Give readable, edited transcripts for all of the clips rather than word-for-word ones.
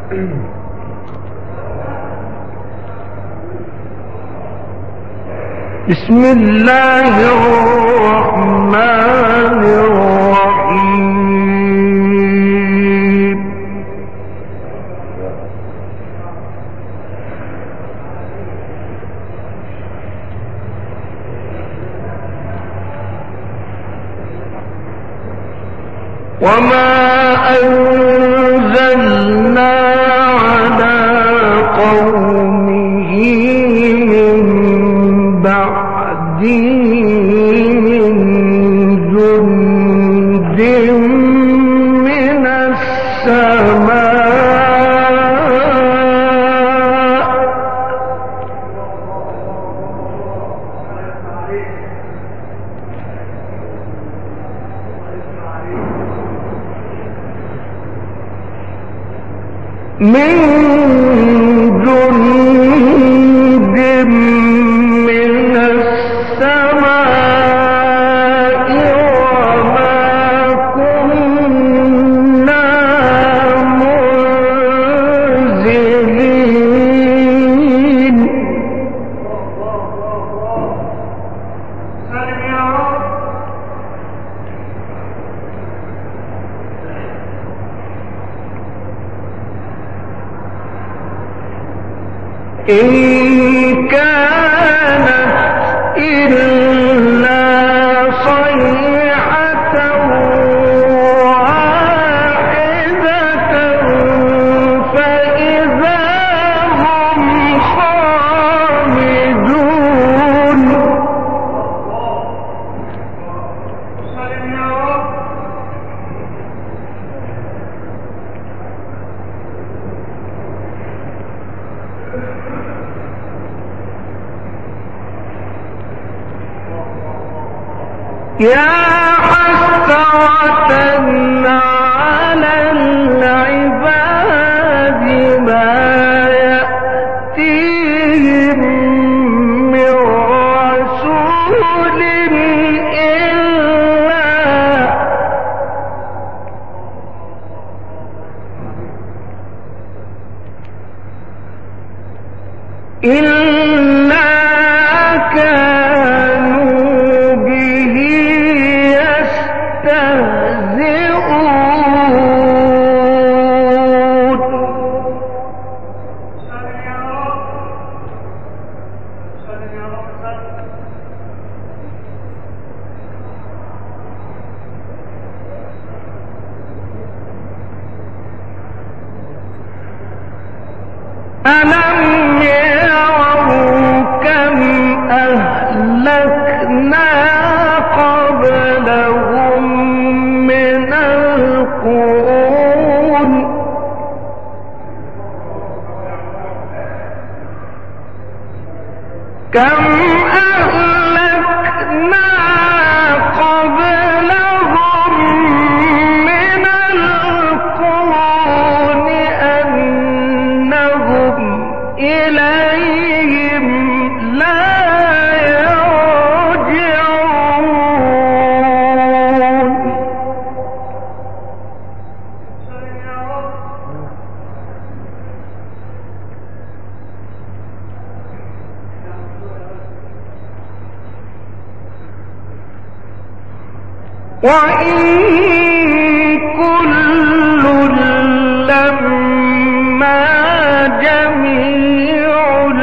بسم الله الرحمن الرحيم. وما أنزلنا على قومه من بعده من جند من السماء من جند من السماء وما كنا منزلين. إن كانت إلا صيحة واحدة فإذا هم خامدون. يا حسرة على العباد ما يأتيهم من رسول إلا كانوا به يستهزئون. ألم يروا كم أهلكنا قبلهم من القرون كم أهلكنا قبلهم من القرون أنهم إليهم لا يرجعون. وإن كل لما جميع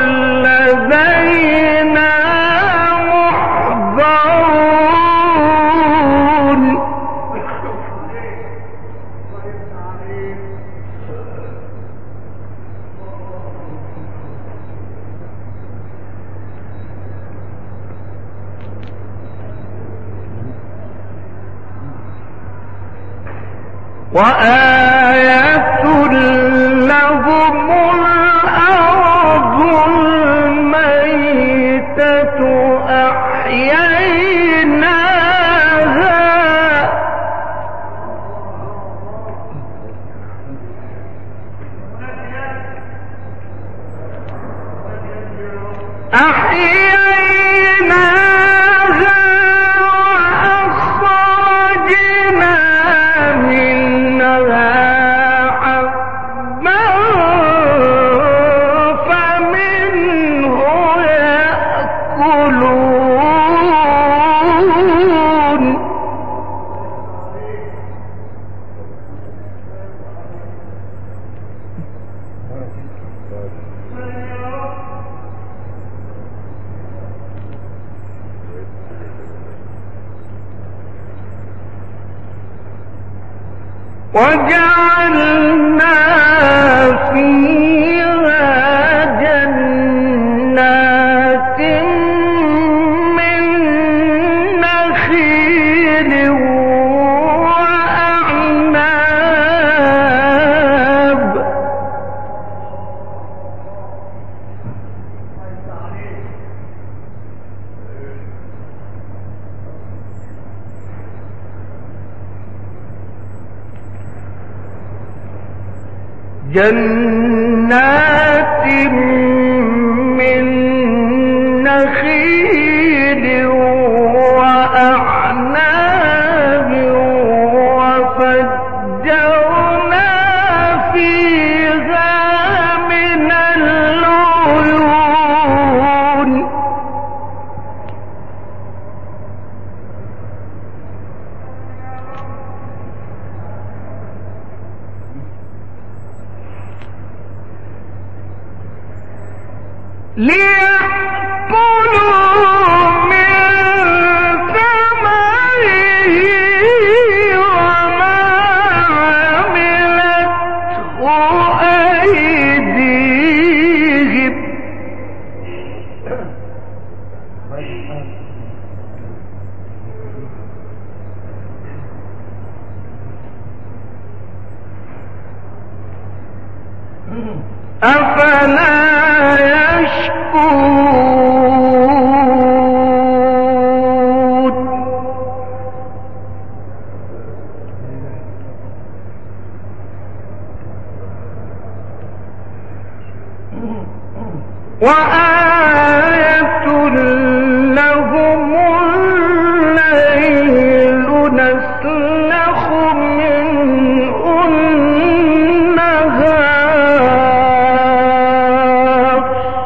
لدينا محضرون. وآية لهم الأرض الميتة أحييناها وأخرجنا منها حبا وجعلنا فيها جنات من نخيل وأعناب جنات من نخيل وأعناب وفجرنا فيها من العيون ليأكلوا من ثمره وما عملته أيديهم أفلا يشكرون وآية لهم الليل نسلخ منه النهار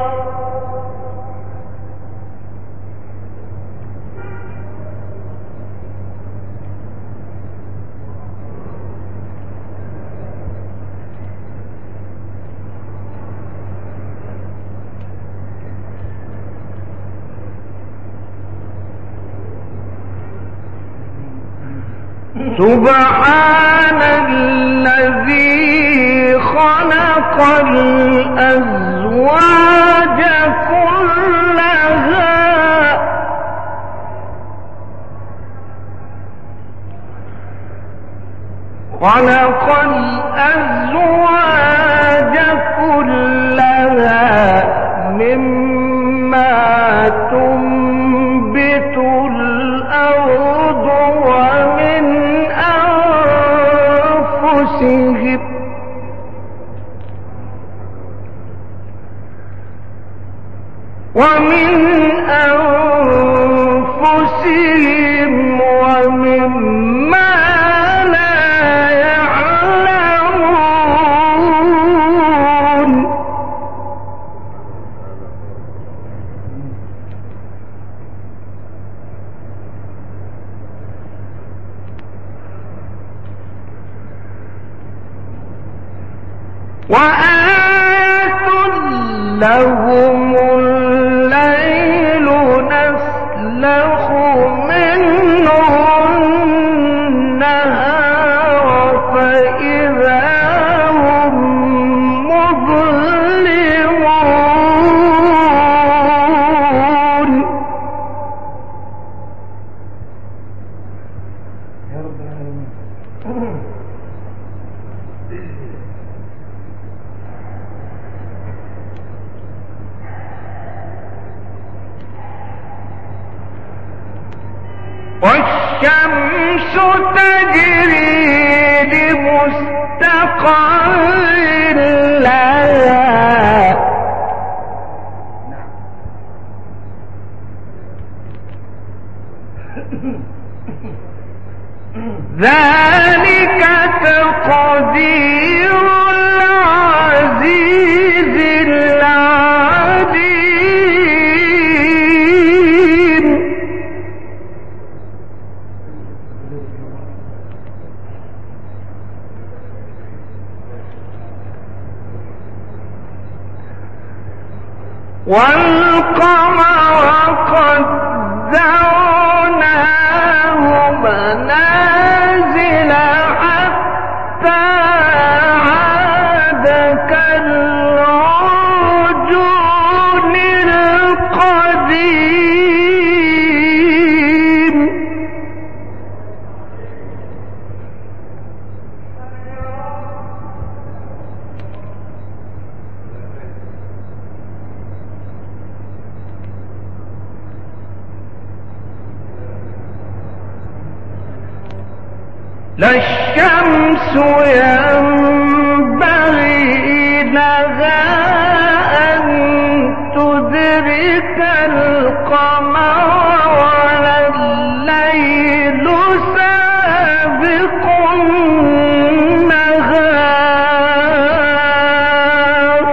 سبحان الذي خلق الأزواج كلها خلق الأزواج كلها مما تنبت الأرض ومن أنفسهم ومما لا يعلمون وآية لهم الليل نسلخ منه النهار فإذا هم مظلمون يا رب العالمين والشمس تجري لمستقر لها ذلك تقدير العزيز العليم والقمر قدرناه منازل حتى لا الشمس ينبغي لها أن تدرك القمر ولا الليل سابق النهار.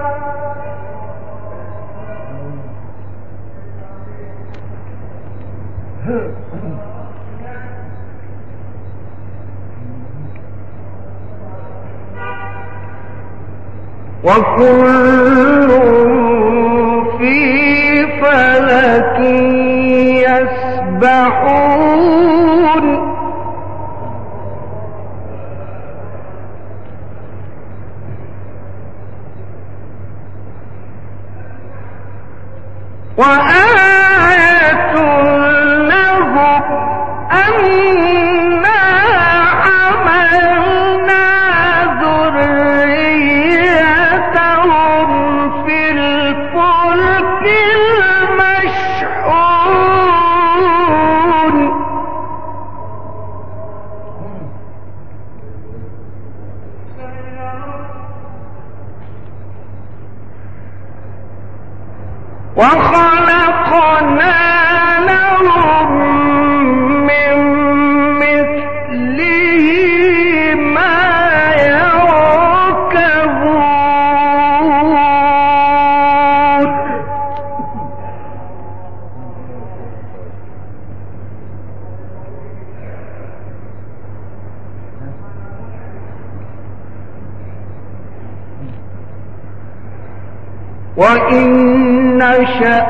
وكل في فلك يسبحون. وآية لهم أنا حملنا ذريتهم في الفلك المشحون. وخلقنا لهم من مثله ما يركبون. وإن نشأ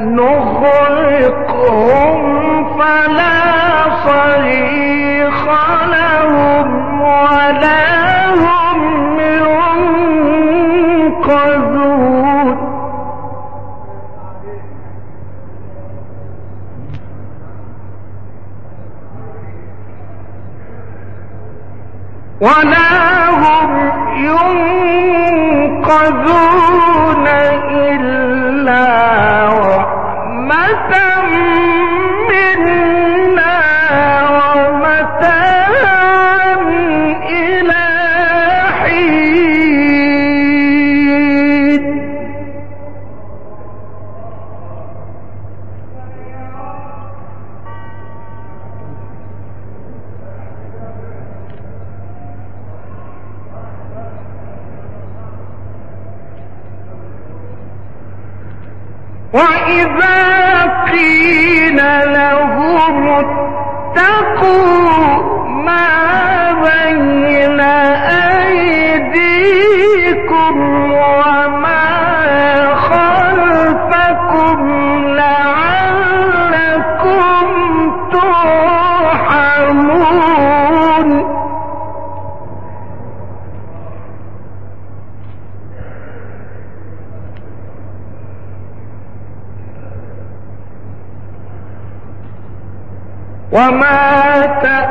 نغرقهم فلا صريخ لهم ولا هم ينقذون. ولا هم ينقذون إلا رحمة منا ومتاعا إلى حين. وإذا قيل لهم اتقوا ما بين أيديكم وما خلفكم لعلكم ترحمون. وما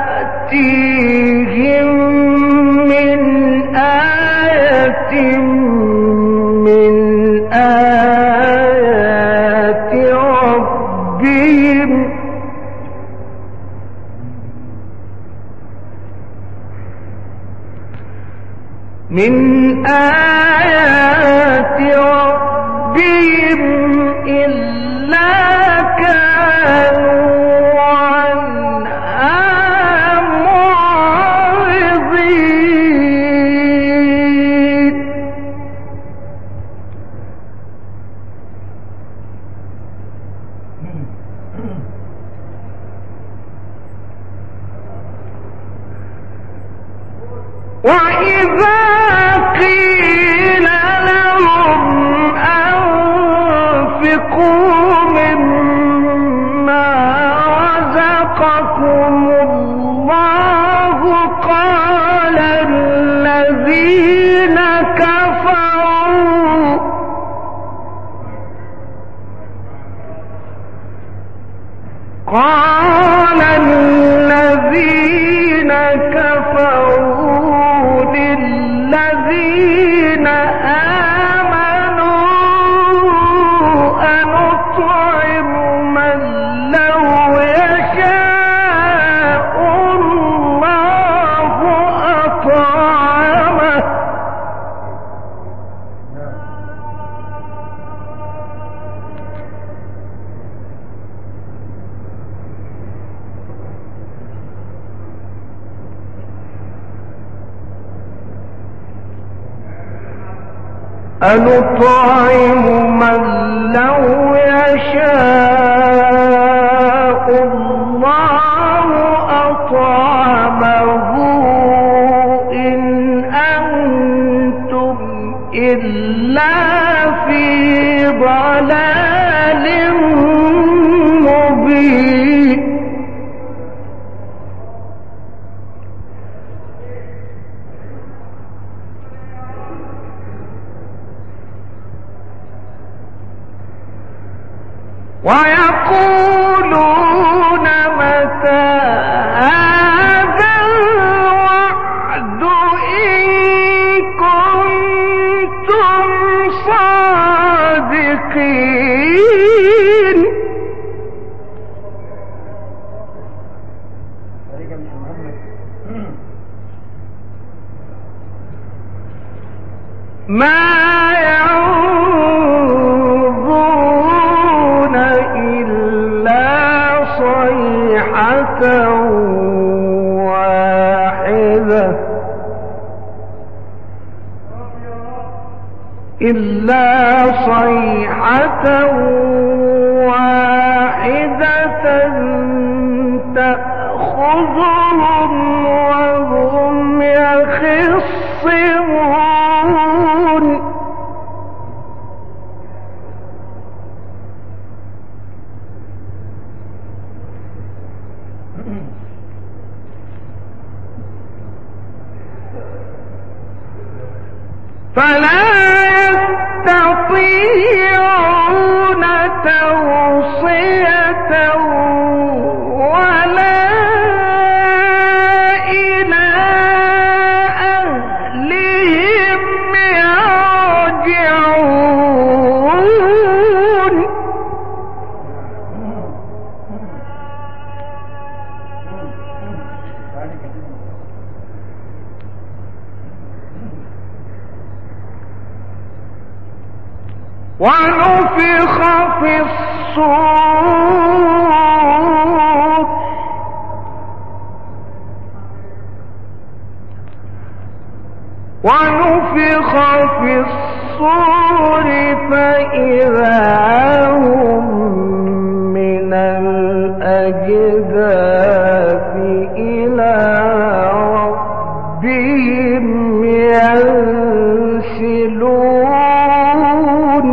تأتيهم من آية من آيات ربهم إلا كانوا وإذا قيل لهم أنفقوا مما رزقكم الله قال الذين كفروا للذين آمنوا أنطعم من لو يشاء الله أنطعم من لو يشاء الله أطعمه إن أنتم إلا في ضلال مبين. ويقولون متى هذا الوعد إن كنتم صادقين. ما ينظرون إلا صيحة واحدة تأخذهم وهم يخصمون. فلا يستطيعون توصية ولا إلى أهلهم يرجعون. ونفخ في الصور فإذا هم من الأجداث إلى ربهم ينسلون.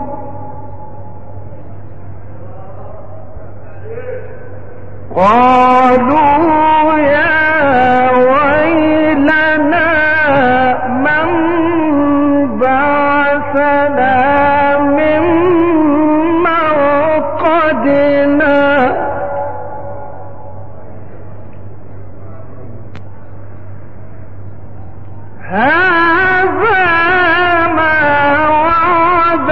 قالوا يا ويلنا من بعثنا من مرقدنا هذا ما وعد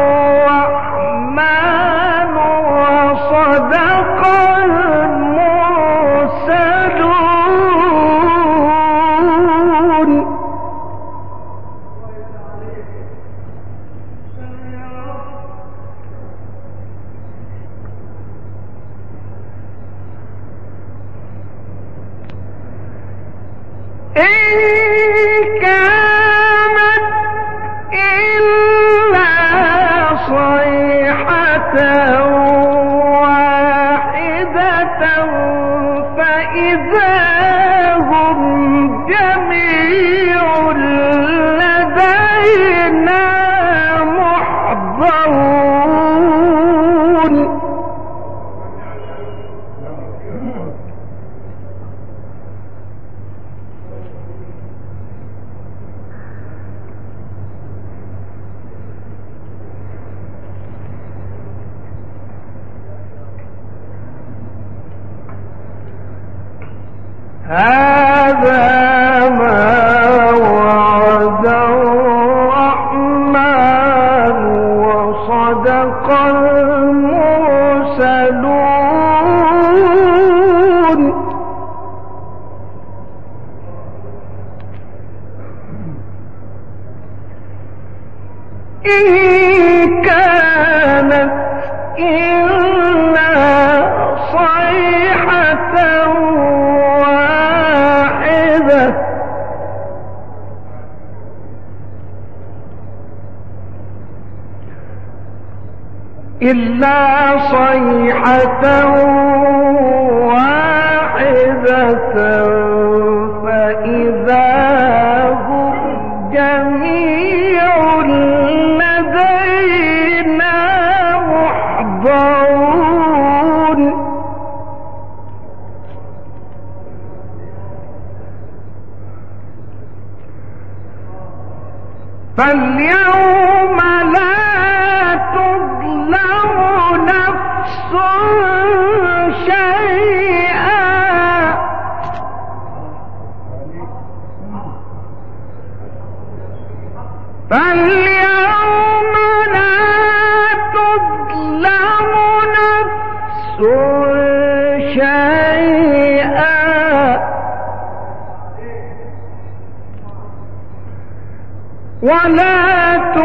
الرحمن وصدق المرسلون. إن كانت إلا صيحة واحدة فإذا هم جميع لدينا محضرون. هذا ما وعد الرحمن وصدق المرسلون. إن كانت إلا صيحة واحدة إلا صيحة واحدة فإذا هم جميع لدينا محضرون فاليوم لا تظلم نفس شيئا فاليوم لا تظلم نفس شيئا ولا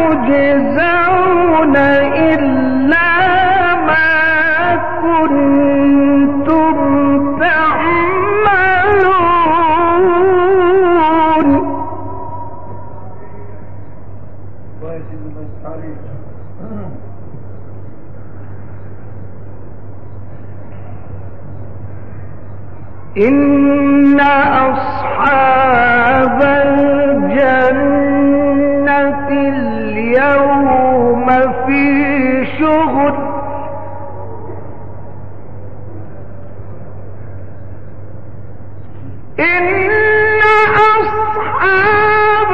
تجزون إلا ما كنتم تعملون إن أصحاب الجنة اليوم في شغل إن أصحاب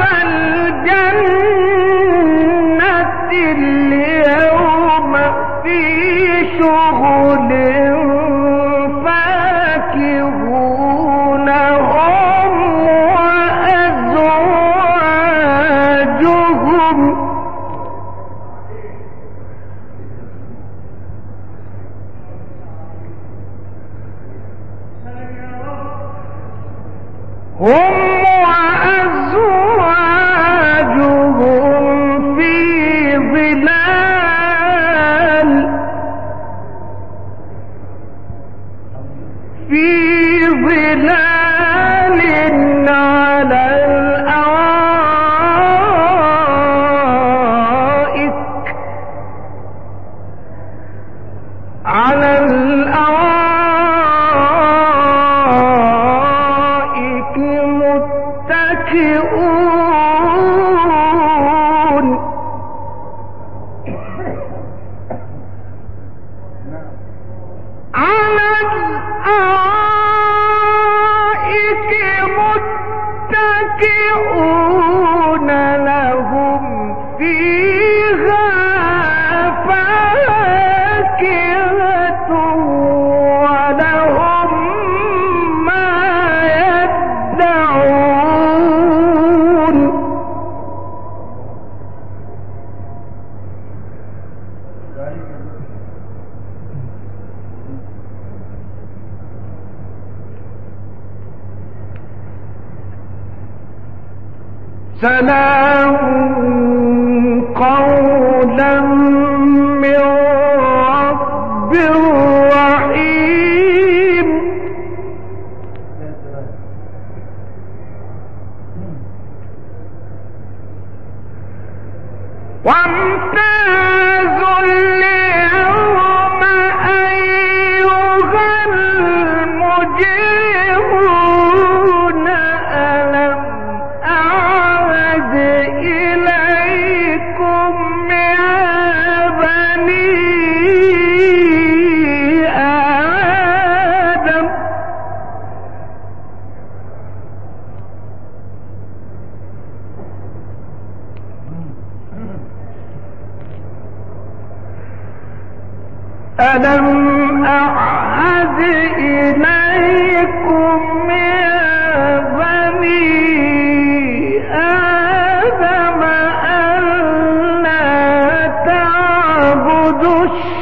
الجنة اليوم في شغل فاكهون هم وأزواجهم في ظلال على الأرائك متكئون على الأرائك متكئون لهم فيها فاكهة ولهم ما يدعون سلام قولا من رب رحيم وامتازوا اليوم أيها المجرمون ألم أعهد إليكم يا بني آدم ألم أعهد إليكم يا بني آدم ألا تعبدوا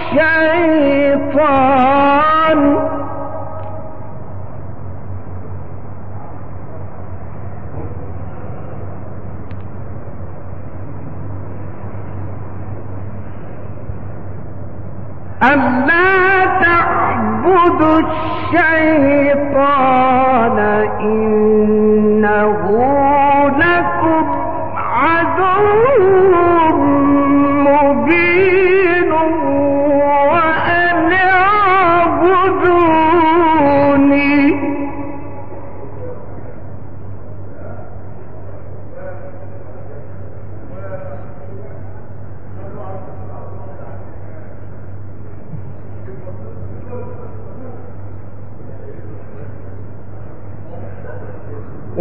الشيطان ألا تعبدوا الشيطان إنه لكم عدو مبين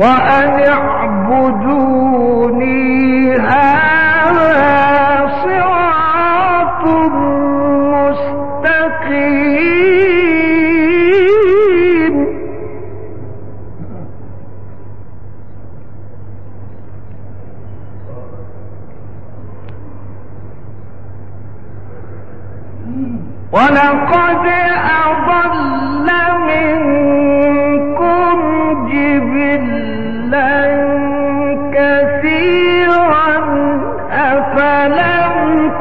وأن اعبدوني هذا صراط مستقيم. ولقد أضل منكم جبلا كثيرا أفلم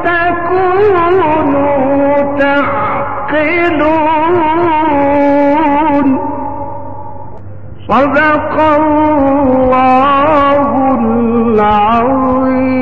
تكونوا تعقلون. صدق الله العظيم.